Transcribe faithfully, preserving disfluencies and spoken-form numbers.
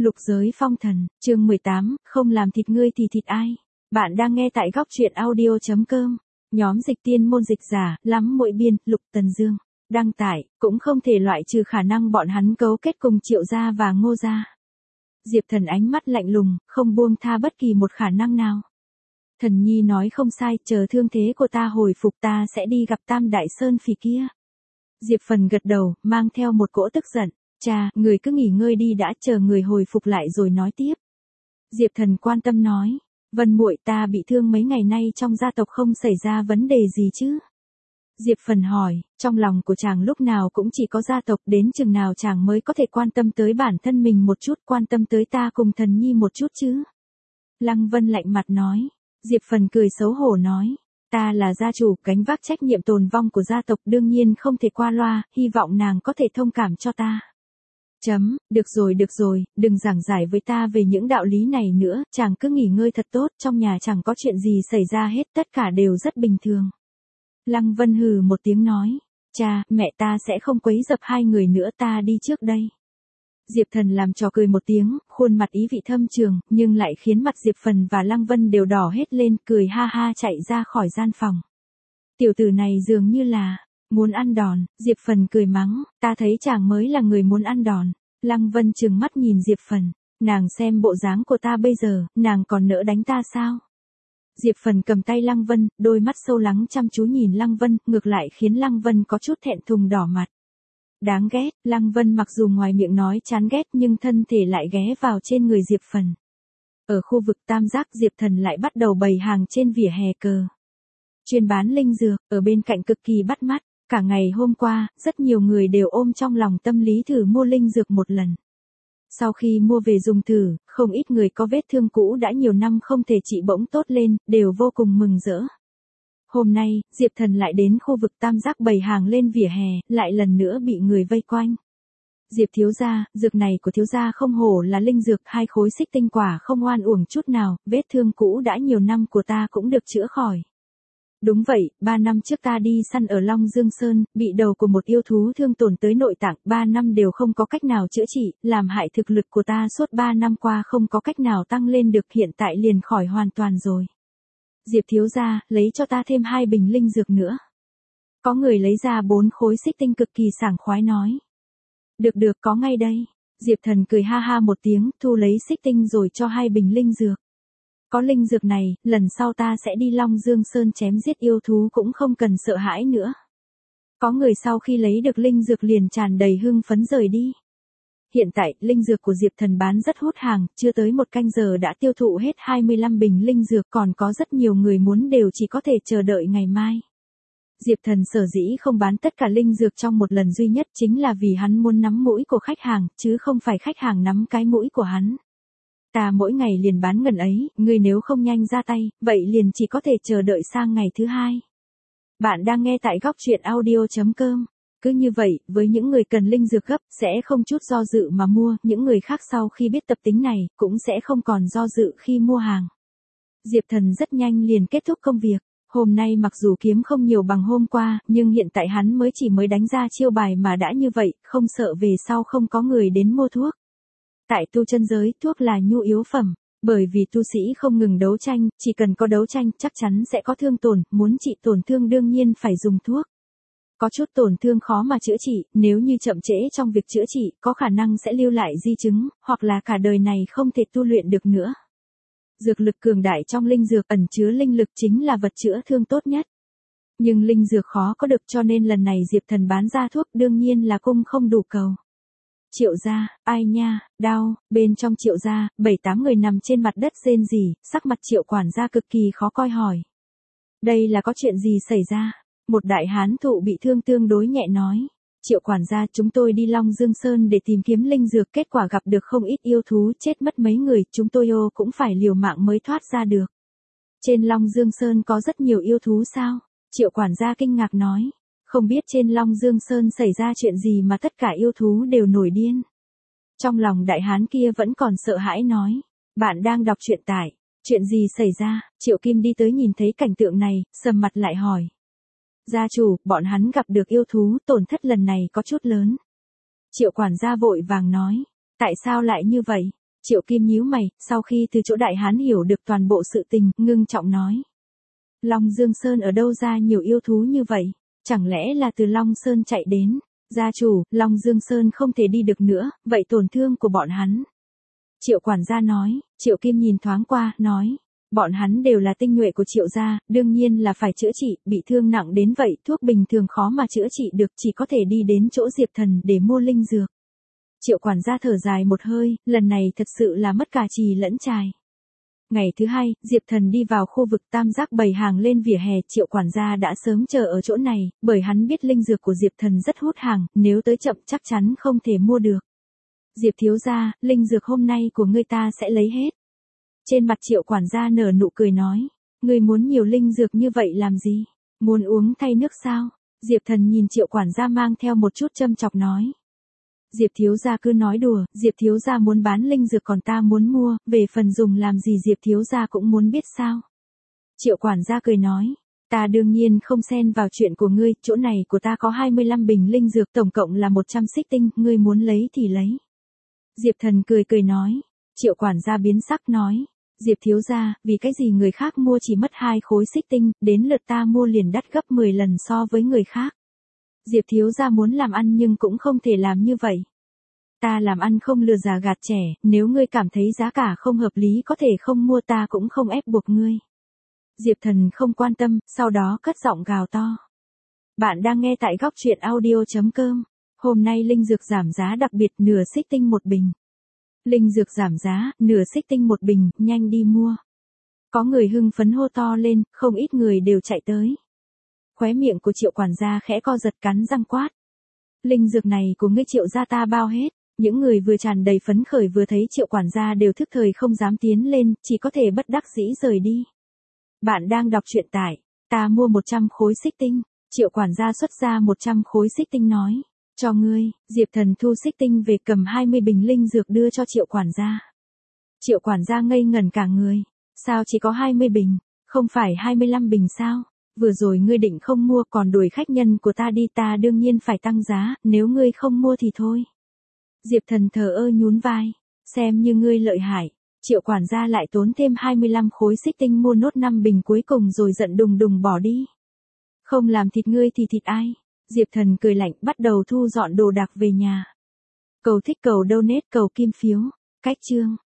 Lục giới phong thần, chương mười tám, không làm thịt ngươi thì thịt ai. Bạn đang nghe tại góc truyện audio chấm com. Nhóm dịch tiên môn dịch giả, lắm muội biên, Lục Tần Dương. Đăng tải, cũng không thể loại trừ khả năng bọn hắn cấu kết cùng Triệu gia và Ngô gia. Diệp Thần ánh mắt lạnh lùng, không buông tha bất kỳ một khả năng nào. Thần nhi nói không sai, chờ thương thế của ta hồi phục ta sẽ đi gặp Tam Đại Sơn Phỉ kia. Diệp Phần gật đầu, mang theo một cỗ tức giận. Cha, người cứ nghỉ ngơi đi đã, chờ người hồi phục lại rồi nói tiếp. Diệp Thần quan tâm nói, Vân muội, ta bị thương mấy ngày nay trong gia tộc không xảy ra vấn đề gì chứ? Diệp Phần hỏi, trong lòng của chàng lúc nào cũng chỉ có gia tộc, đến chừng nào chàng mới có thể quan tâm tới bản thân mình một chút, quan tâm tới ta cùng thần nhi một chút chứ? Lăng Vân lạnh mặt nói. Diệp Phần cười xấu hổ nói, ta là gia chủ, gánh vác trách nhiệm tồn vong của gia tộc, đương nhiên không thể qua loa, hy vọng nàng có thể thông cảm cho ta. Chấm, được rồi được rồi, đừng giảng giải với ta về những đạo lý này nữa, chàng cứ nghỉ ngơi thật tốt, trong nhà chẳng có chuyện gì xảy ra hết, tất cả đều rất bình thường. Lăng Vân hừ một tiếng nói, cha, mẹ ta sẽ không quấy dập hai người nữa, ta đi trước đây. Diệp Thần làm trò cười một tiếng, khuôn mặt ý vị thâm trường, nhưng lại khiến mặt Diệp Phần và Lăng Vân đều đỏ hết lên, cười ha ha chạy ra khỏi gian phòng. Tiểu tử này dường như là muốn ăn đòn. Diệp Phần cười mắng, ta thấy chàng mới là người muốn ăn đòn. Lăng Vân trừng mắt nhìn Diệp Phần, nàng xem bộ dáng của ta bây giờ, nàng còn nỡ đánh ta sao? Diệp Phần cầm tay Lăng Vân, đôi mắt sâu lắng chăm chú nhìn Lăng Vân, ngược lại khiến Lăng Vân có chút thẹn thùng đỏ mặt. Đáng ghét, Lăng Vân mặc dù ngoài miệng nói chán ghét nhưng thân thể lại ghé vào trên người Diệp Phần. Ở khu vực Tam Giác, Diệp Thần lại bắt đầu bày hàng trên vỉa hè cờ. Chuyên bán linh dược, ở bên cạnh cực kỳ bắt mắt. Cả ngày hôm qua, rất nhiều người đều ôm trong lòng tâm lý thử mua linh dược một lần. Sau khi mua về dùng thử, không ít người có vết thương cũ đã nhiều năm không thể trị bỗng tốt lên, đều vô cùng mừng rỡ. Hôm nay, Diệp Thần lại đến khu vực Tam Giác bày hàng lên vỉa hè, lại lần nữa bị người vây quanh. Diệp thiếu gia, dược này của thiếu gia không hổ là linh dược, hai khối xích tinh quả không oan uổng chút nào, vết thương cũ đã nhiều năm của ta cũng được chữa khỏi. Đúng vậy, ba năm trước ta đi săn ở Long Dương Sơn, bị đầu của một yêu thú thương tổn tới nội tạng, ba năm đều không có cách nào chữa trị, làm hại thực lực của ta suốt ba năm qua không có cách nào tăng lên được, hiện tại liền khỏi hoàn toàn rồi. Diệp thiếu gia, lấy cho ta thêm hai bình linh dược nữa. Có người lấy ra bốn khối xích tinh cực kỳ sảng khoái nói. Được được, có ngay đây. Diệp Thần cười ha ha một tiếng, thu lấy xích tinh rồi cho hai bình linh dược. Có linh dược này, lần sau ta sẽ đi Long Dương Sơn chém giết yêu thú cũng không cần sợ hãi nữa. Có người sau khi lấy được linh dược liền tràn đầy hưng phấn rời đi. Hiện tại, linh dược của Diệp Thần bán rất hút hàng, chưa tới một canh giờ đã tiêu thụ hết hai mươi lăm bình linh dược, còn có rất nhiều người muốn đều chỉ có thể chờ đợi ngày mai. Diệp Thần sở dĩ không bán tất cả linh dược trong một lần duy nhất chính là vì hắn muốn nắm mũi của khách hàng, chứ không phải khách hàng nắm cái mũi của hắn. Ta mỗi ngày liền bán ngần ấy, ngươi nếu không nhanh ra tay, vậy liền chỉ có thể chờ đợi sang ngày thứ hai. Bạn đang nghe tại góc truyện audio chấm com. Cứ như vậy, với những người cần linh dược gấp, sẽ không chút do dự mà mua, những người khác sau khi biết tập tính này, cũng sẽ không còn do dự khi mua hàng. Diệp Thần rất nhanh liền kết thúc công việc. Hôm nay mặc dù kiếm không nhiều bằng hôm qua, nhưng hiện tại hắn mới chỉ mới đánh ra chiêu bài mà đã như vậy, không sợ về sau không có người đến mua thuốc. Tại tu chân giới, thuốc là nhu yếu phẩm, bởi vì tu sĩ không ngừng đấu tranh, chỉ cần có đấu tranh chắc chắn sẽ có thương tổn, muốn trị tổn thương đương nhiên phải dùng thuốc. Có chút tổn thương khó mà chữa trị, nếu như chậm trễ trong việc chữa trị, có khả năng sẽ lưu lại di chứng, hoặc là cả đời này không thể tu luyện được nữa. Dược lực cường đại trong linh dược ẩn chứa linh lực chính là vật chữa thương tốt nhất. Nhưng linh dược khó có được cho nên lần này Diệp Thần bán ra thuốc đương nhiên là cung không đủ cầu. Triệu gia, ai nha, đau, bên trong Triệu gia, bảy tám người nằm trên mặt đất rên rỉ, sắc mặt Triệu quản gia cực kỳ khó coi hỏi. Đây là có chuyện gì xảy ra? Một đại hán thụ bị thương tương đối nhẹ nói. Triệu quản gia, chúng tôi đi Long Dương Sơn để tìm kiếm linh dược, kết quả gặp được không ít yêu thú, chết mất mấy người, chúng tôi ô cũng phải liều mạng mới thoát ra được. Trên Long Dương Sơn có rất nhiều yêu thú sao? Triệu quản gia kinh ngạc nói. Không biết trên Long Dương Sơn xảy ra chuyện gì mà tất cả yêu thú đều nổi điên. Trong lòng đại hán kia vẫn còn sợ hãi nói. Bạn đang đọc truyện tải. Chuyện gì xảy ra? Triệu Kim đi tới nhìn thấy cảnh tượng này, sầm mặt lại hỏi. Gia chủ, bọn hắn gặp được yêu thú, tổn thất lần này có chút lớn. Triệu quản gia vội vàng nói. Tại sao lại như vậy? Triệu Kim nhíu mày, sau khi từ chỗ đại hán hiểu được toàn bộ sự tình, ngưng trọng nói. Long Dương Sơn ở đâu ra nhiều yêu thú như vậy? Chẳng lẽ là từ Long Sơn chạy đến? Gia chủ, Long Dương Sơn không thể đi được nữa, vậy tổn thương của bọn hắn. Triệu quản gia nói, Triệu Kim nhìn thoáng qua, nói. Bọn hắn đều là tinh nhuệ của Triệu gia, đương nhiên là phải chữa trị, bị thương nặng đến vậy, thuốc bình thường khó mà chữa trị được, chỉ có thể đi đến chỗ Diệp Thần để mua linh dược. Triệu quản gia thở dài một hơi, lần này thật sự là mất cả trì lẫn trài. Ngày thứ hai, Diệp Thần đi vào khu vực tam giác bày hàng lên vỉa hè, Triệu quản gia đã sớm chờ ở chỗ này, bởi hắn biết linh dược của Diệp Thần rất hút hàng, nếu tới chậm chắc chắn không thể mua được. Diệp thiếu gia, linh dược hôm nay của ngươi ta sẽ lấy hết. Trên mặt Triệu quản gia nở nụ cười nói, ngươi muốn nhiều linh dược như vậy làm gì? Muốn uống thay nước sao? Diệp Thần nhìn Triệu quản gia mang theo một chút châm chọc nói. Diệp thiếu gia cứ nói đùa, Diệp thiếu gia muốn bán linh dược còn ta muốn mua, về phần dùng làm gì Diệp thiếu gia cũng muốn biết sao? Triệu quản gia cười nói, ta đương nhiên không xen vào chuyện của ngươi, chỗ này của ta có hai mươi lăm bình linh dược, tổng cộng là một trăm xích tinh, ngươi muốn lấy thì lấy. Diệp Thần cười cười nói, Triệu quản gia biến sắc nói, Diệp thiếu gia, vì cái gì người khác mua chỉ mất hai khối xích tinh, đến lượt ta mua liền đắt gấp mười lần so với người khác. Diệp thiếu gia muốn làm ăn nhưng cũng không thể làm như vậy. Ta làm ăn không lừa già gạt trẻ, nếu ngươi cảm thấy giá cả không hợp lý có thể không mua, ta cũng không ép buộc ngươi. Diệp Thần không quan tâm, sau đó cất giọng gào to. Bạn đang nghe tại góc truyện audio chấm com. Hôm nay linh dược giảm giá đặc biệt, nửa xích tinh một bình. Linh dược giảm giá, nửa xích tinh một bình, nhanh đi mua. Có người hưng phấn hô to lên, không ít người đều chạy tới. Khóe miệng của Triệu quản gia khẽ co giật, cắn răng quát. Linh dược này của ngươi Triệu gia ta bao hết. Những người vừa tràn đầy phấn khởi vừa thấy Triệu quản gia đều thức thời không dám tiến lên, chỉ có thể bất đắc dĩ rời đi. Bạn đang đọc truyện tại, ta mua một trăm khối xích tinh. Triệu quản gia xuất ra một trăm khối xích tinh nói. Cho ngươi, Diệp Thần thu xích tinh về cầm hai mươi bình linh dược đưa cho Triệu quản gia. Triệu quản gia ngây ngẩn cả người. Sao chỉ có hai mươi bình, không phải hai mươi lăm bình sao? Vừa rồi ngươi định không mua còn đuổi khách nhân của ta đi, ta đương nhiên phải tăng giá, nếu ngươi không mua thì thôi. Diệp Thần thờ ơ nhún vai, xem như ngươi lợi hại. Triệu quản gia lại tốn thêm hai mươi lăm khối xích tinh mua nốt năm bình cuối cùng rồi giận đùng đùng bỏ đi. Không làm thịt ngươi thì thịt ai? Diệp Thần cười lạnh, bắt đầu thu dọn đồ đạc về nhà. Cầu thích, cầu donate, cầu kim phiếu. Cách chương